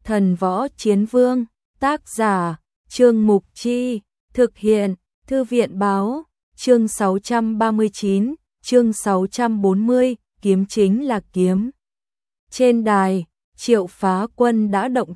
Thần Võ Chiến Vương, tác giả, Trương Mục Chi, thực hiện, Thư viện Báo, chương 639, chương 640, kiếm chính là kiếm. Trên đài, Triệu Phá Quân đã động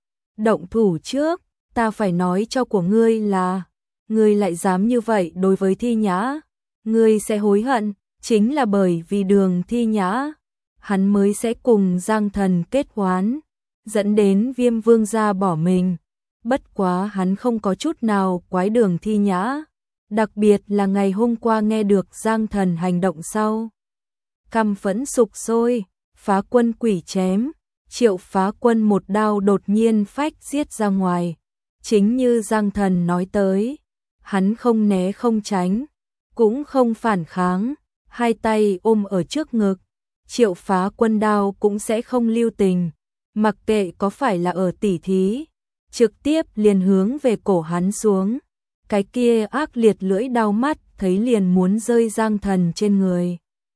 thủ trước, ta phải nói cho của ngươi là, ngươi lại dám như vậy đối với Thi Nhã, ngươi sẽ hối hận, chính là bởi vì Đường Thi Nhã, hắn mới sẽ cùng Giang Thần kết oán, dẫn đến Viêm Vương gia bỏ mình. Bất quá hắn không có chút nào quái Đường Thi Nhã, đặc biệt là ngày hôm qua nghe được Giang Thần hành động sau. Căm phẫn sục sôi, Phá Quân quỷ chém, Triệu Phá Quân một đao đột nhiên phách giết ra ngoài. Chính như Giang Thần nói tới, hắn không né không tránh, cũng không phản kháng, hai tay ôm ở trước ngực. Triệu Phá Quân đao cũng sẽ không lưu tình, mặc kệ có phải là ở tỉ thí, trực tiếp liền hướng về cổ hắn xuống. Cái kia ác liệt lưỡi đao mắt thấy liền muốn rơi Giang Thần trên người.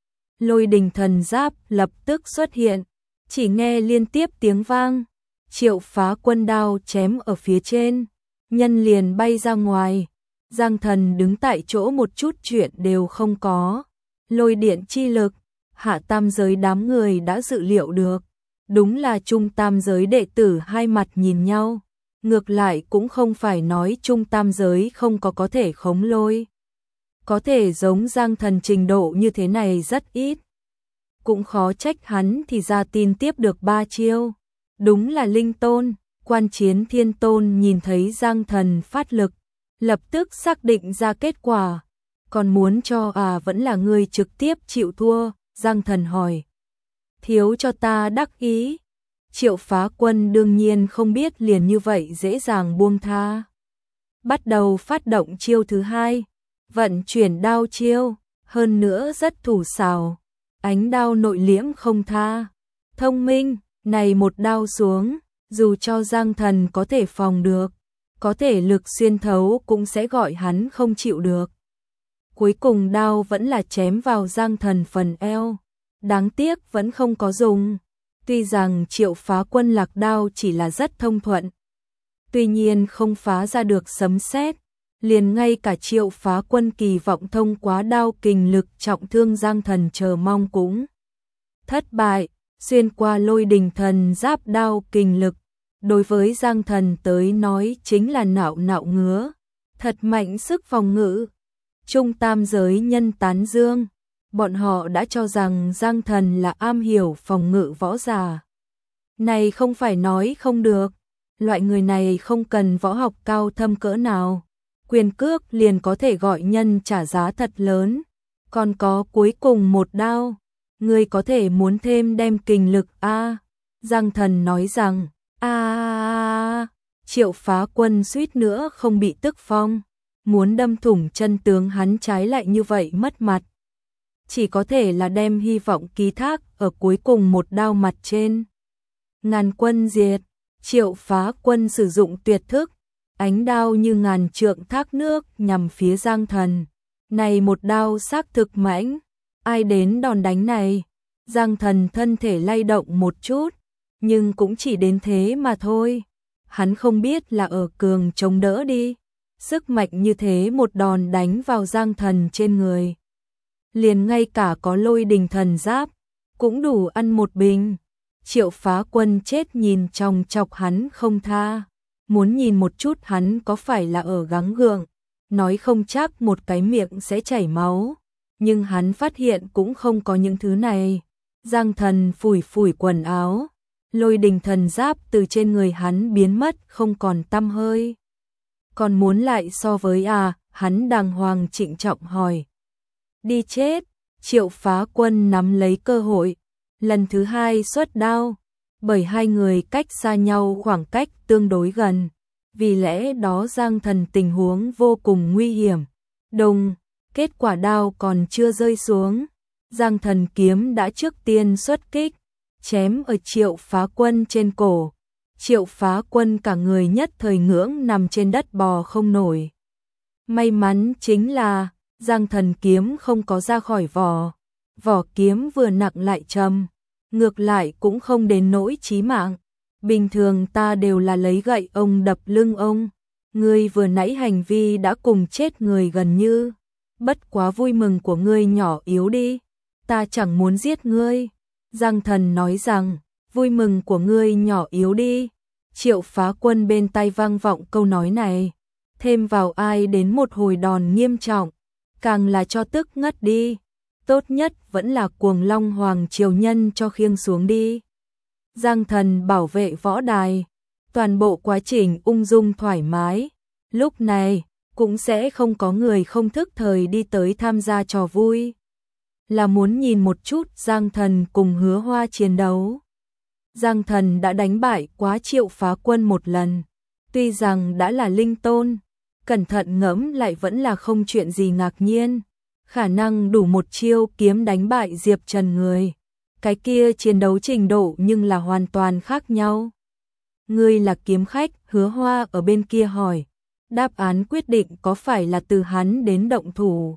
Lôi đình thần giáp lập tức xuất hiện, chỉ nghe liên tiếp tiếng vang, Triệu Phá Quân đao chém ở phía trên, nhân liền bay ra ngoài. Giang Thần đứng tại chỗ một chút chuyện đều không có. Lôi điện chi lực, hạ tam giới đám người đã dự liệu được, đúng là trung tam giới đệ tử hai mặt nhìn nhau. Ngược lại cũng không phải nói trung tam giới không có thể khống lôi. Có thể giống Giang Thần trình độ như thế này rất ít. Cũng khó trách hắn thì ra tin tiếp được 3 chiêu. Đúng là linh tôn, Quan Chiến Thiên Tôn nhìn thấy Giang Thần phát lực, lập tức xác định ra kết quả. Còn muốn cho vẫn là người trực tiếp chịu thua, Giang Thần hỏi. Thiếu cho ta đắc ý. Triệu Phá Quân đương nhiên không biết liền như vậy dễ dàng buông tha. Bắt đầu phát động chiêu thứ hai, vận chuyển đao chiêu, hơn nữa rất thủ xảo, ánh đao nội liễm không tha. Thông minh, này một đao xuống, dù cho Giang Thần có thể phòng được, có thể lực xuyên thấu cũng sẽ gọi hắn không chịu được. Cuối cùng đao vẫn là chém vào Giang Thần phần eo, đáng tiếc vẫn không có dùng. Tuy rằng Triệu Phá Quân lạc đao chỉ là rất thông thuận, tuy nhiên không phá ra được sấm sét, liền ngay cả Triệu Phá Quân kỳ vọng thông qua đao kình lực trọng thương Giang Thần chờ mong cũng thất bại. Xuyên qua lôi đình thần giáp đao kình lực, đối với Giang Thần tới nói chính là nạo nạo ngứa, thật mạnh sức phòng ngự. Trung tam giới nhân tán dương, bọn họ đã cho rằng Giang Thần là am hiểu phòng ngự võ giả. Này không phải nói không được, loại người này không cần võ học cao thâm cỡ nào, quyền cước liền có thể gọi nhân trả giá thật lớn. Còn có cuối cùng một đao, người có thể muốn thêm đem kình lực Giang Thần nói rằng Triệu Phá Quân suýt nữa không bị tức phong, muốn đâm thủng chân tướng hắn trái lại như vậy mất mặt. Chỉ có thể là đem hy vọng ký thác ở cuối cùng một đao mặt trên. Ngàn quân diệt, Triệu Phá Quân sử dụng tuyệt thức, ánh đao như ngàn trượng thác nước nhằm phía Giang Thần. Này một đao xác thực mãnh, ai đến đòn đánh này? Giang Thần thân thể lay động một chút, nhưng cũng chỉ đến thế mà thôi. Hắn không biết là ở cường chống đỡ đi. Sức mạnh như thế một đòn đánh vào Giang Thần trên người, liền ngay cả có lôi đình thần giáp cũng đủ ăn một bình. Triệu Phá Quân chết nhìn chòng chọc hắn không tha, muốn nhìn một chút hắn có phải là ở gắng gượng, nói không chắc một cái miệng sẽ chảy máu. Nhưng hắn phát hiện cũng không có những thứ này. Giang Thần phủi phủi quần áo, lôi đình thần giáp từ trên người hắn biến mất không còn tăm hơi. Còn muốn lại so với hắn đàng hoàng trịnh trọng hỏi. Đi chết. Triệu Phá Quân nắm lấy cơ hội, lần thứ hai xuất đao, bởi hai người cách xa nhau khoảng cách tương đối gần, vì lẽ đó Giang Thần tình huống vô cùng nguy hiểm. Đùng, kết quả đao còn chưa rơi xuống, Giang Thần kiếm đã trước tiên xuất kích, chém ở Triệu Phá Quân trên cổ. Triệu Phá Quân cả người nhất thời ngưỡng nằm trên đất bò không nổi. May mắn chính là Giang Thần kiếm không có ra khỏi vỏ, vỏ kiếm vừa nặng lại trầm, ngược lại cũng không đến nỗi chí mạng. bình thường ta đều là lấy gậy ông đập lưng ông. Ngươi vừa nãy hành vi đã cùng chết người gần như. Bất quá vui mừng của ngươi nhỏ yếu đi. Ta chẳng muốn giết ngươi. Giang Thần nói rằng, vui mừng của ngươi nhỏ yếu đi. Triệu Phá Quân bên tai vang vọng câu nói này. Thêm vào ai đến một hồi đòn nghiêm trọng. Càng là cho tức ngất đi. Tốt nhất vẫn là Cuồng Long Hoàng triều nhân cho khiêng xuống đi. Giang Thần bảo vệ võ đài. Toàn bộ quá trình ung dung thoải mái. Lúc này, cũng sẽ không có người không thức thời đi tới tham gia trò vui. Là muốn nhìn một chút Giang Thần cùng Hứa Hoa chiến đấu. Giang Thần đã đánh bại quá Triệu Phá Quân một lần. Tuy rằng đã là linh tôn, cẩn thận ngẫm lại vẫn là không chuyện gì ngạc nhiên. Khả năng đủ một chiêu kiếm đánh bại Diệp Trần người. Cái kia chiến đấu trình độ nhưng là hoàn toàn khác nhau. Ngươi là kiếm khách, Hứa Hoa ở bên kia hỏi. Đáp án quyết định có phải là từ hắn đến động thủ.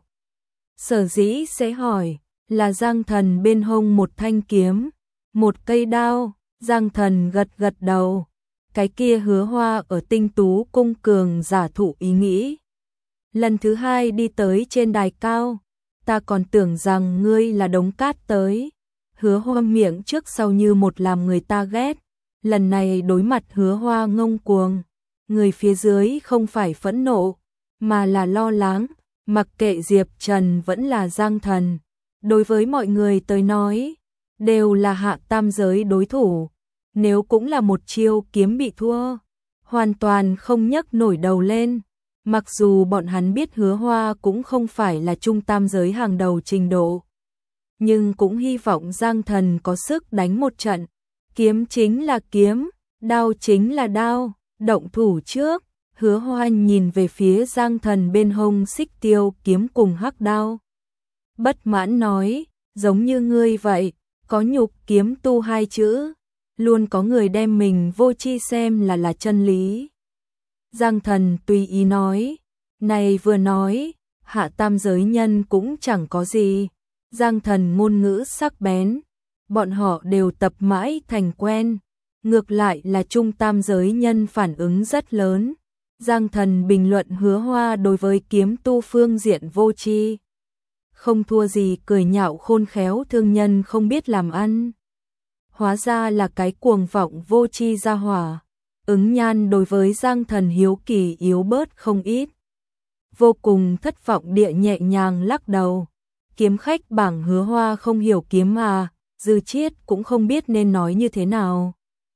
Sở dĩ sẽ hỏi, là Giang Thần bên hông một thanh kiếm, một cây đao. Giang Thần gật gật đầu. Cái kia Hứa Hoa ở Tinh Tú cung cường giả thụ ý nghĩ. Lần thứ hai đi tới trên đài cao, ta còn tưởng rằng ngươi là đống cát tới. Hứa Hoa miệng trước sau như một làm người ta ghét. Lần này đối mặt Hứa Hoa ngông cuồng, người phía dưới không phải phẫn nộ, mà là lo lắng. Mặc kệ Diệp Trần vẫn là Giang Thần, đối với mọi người tới nói, đều là hạ tam giới đối thủ. Nếu cũng là một chiêu kiếm bị thua, hoàn toàn không nhấc nổi đầu lên. Mặc dù bọn hắn biết Hứa Hoa cũng không phải là trung tam giới hàng đầu trình độ, nhưng cũng hy vọng Giang Thần có sức đánh một trận. Kiếm chính là kiếm, đao chính là đao, động thủ trước. Hứa Hoa nhìn về phía Giang Thần bên hông xích tiêu kiếm cùng hắc đao. Bất mãn nói, giống như ngươi vậy, có nhục kiếm tu hai chữ, luôn có người đem mình vô tri xem là chân lý. Giang Thần tùy ý nói, này vừa nói, hạ tam giới nhân cũng chẳng có gì. Giang Thần ngôn ngữ sắc bén, bọn họ đều tập mãi thành quen, ngược lại là trung tam giới nhân phản ứng rất lớn. Giang Thần bình luận Hứa Hoa đối với kiếm tu phương diện vô tri, không thua gì cười nhạo khôn khéo thương nhân không biết làm ăn. Hóa ra là cái cuồng vọng vô tri gia hỏa. Ứng Nhan đối với Giang Thần hiếu kỳ yếu bớt không ít. Vô cùng thất vọng địa nhẹ nhàng lắc đầu. Kiếm khách bảng Hứa Hoa không hiểu kiếm à, Dư Chiết cũng không biết nên nói như thế nào.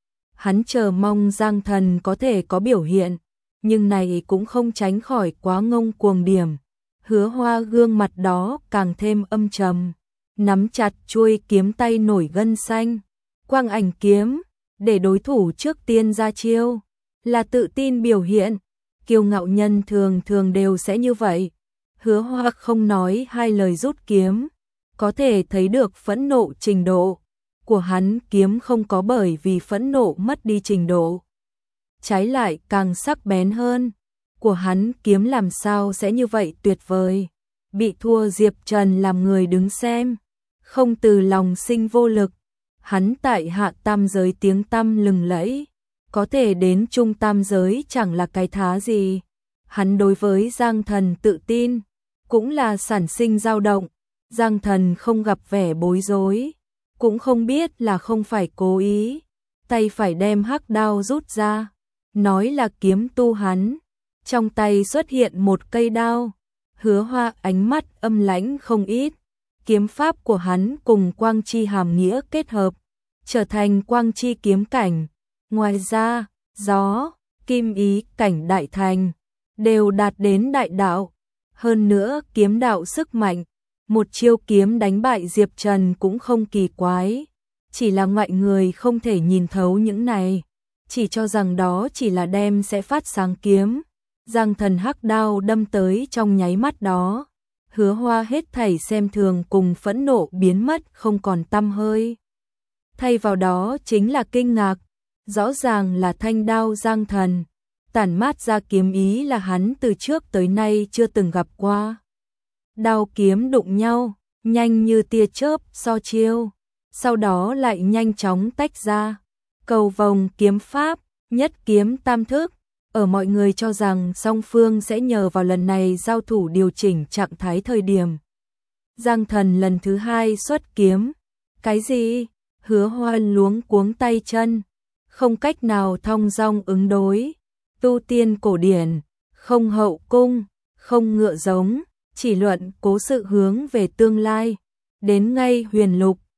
Hắn chờ mong Giang Thần có thể có biểu hiện, nhưng này cũng không tránh khỏi quá ngông cuồng điểm. Hứa Hoa gương mặt đó càng thêm âm trầm, nắm chặt chuôi kiếm tay nổi gân xanh. Quang ảnh kiếm, để đối thủ trước tiên ra chiêu, là tự tin biểu hiện. Kiêu ngạo nhân thường thường đều sẽ như vậy. Hứa Hoa không nói hai lời rút kiếm, có thể thấy được phẫn nộ trình độ của hắn. Kiếm không có bởi vì phẫn nộ mất đi trình độ, trái lại càng sắc bén hơn. Của hắn kiếm làm sao sẽ như vậy tuyệt vời. Bị thua Diệp Trần làm người đứng xem, không từ lòng sinh vô lực. Hắn tại hạ tam giới tiếng tăm lừng lẫy, có thể đến trung tam giới chẳng là cái thá gì. Hắn đối với Giang Thần tự tin, cũng là sản sinh dao động. Giang Thần không gặp vẻ bối rối, cũng không biết là không phải cố ý. Tay phải đem hắc đao rút ra, nói là kiếm tu hắn. Trong tay xuất hiện một cây đao. Hứa Hoa ánh mắt âm lãnh không ít. Kiếm pháp của hắn cùng quang chi hàm nghĩa kết hợp, trở thành quang chi kiếm cảnh. Ngoài ra, gió, kim ý cảnh đại thành, đều đạt đến đại đạo. Hơn nữa kiếm đạo sức mạnh, một chiêu kiếm đánh bại Diệp Trần cũng không kỳ quái. Chỉ là ngoại người không thể nhìn thấu những này, chỉ cho rằng đó chỉ là đem sẽ phát sáng kiếm. Giang Thần hắc đao đâm tới trong nháy mắt đó. Hứa Hoa hết thảy xem thường cùng phẫn nộ biến mất không còn tăm hơi. Thay vào đó chính là kinh ngạc. Rõ ràng là thanh đao Giang Thần, tản mát ra kiếm ý là hắn từ trước tới nay chưa từng gặp qua. Đao kiếm đụng nhau, nhanh như tia chớp so chiêu, sau đó lại nhanh chóng tách ra. cầu vồng kiếm pháp, nhất kiếm tam thức. Ở mọi người cho rằng song phương sẽ nhờ vào lần này giao thủ điều chỉnh trạng thái thời điểm. Giang Thần lần thứ hai xuất kiếm. Cái gì? Hứa Hoan luống cuống tay chân, không cách nào thong dong ứng đối. Tu tiên cổ điển, không hậu cung, không ngựa giống, chỉ luận cố sự hướng về tương lai. Đến ngay huyền lục,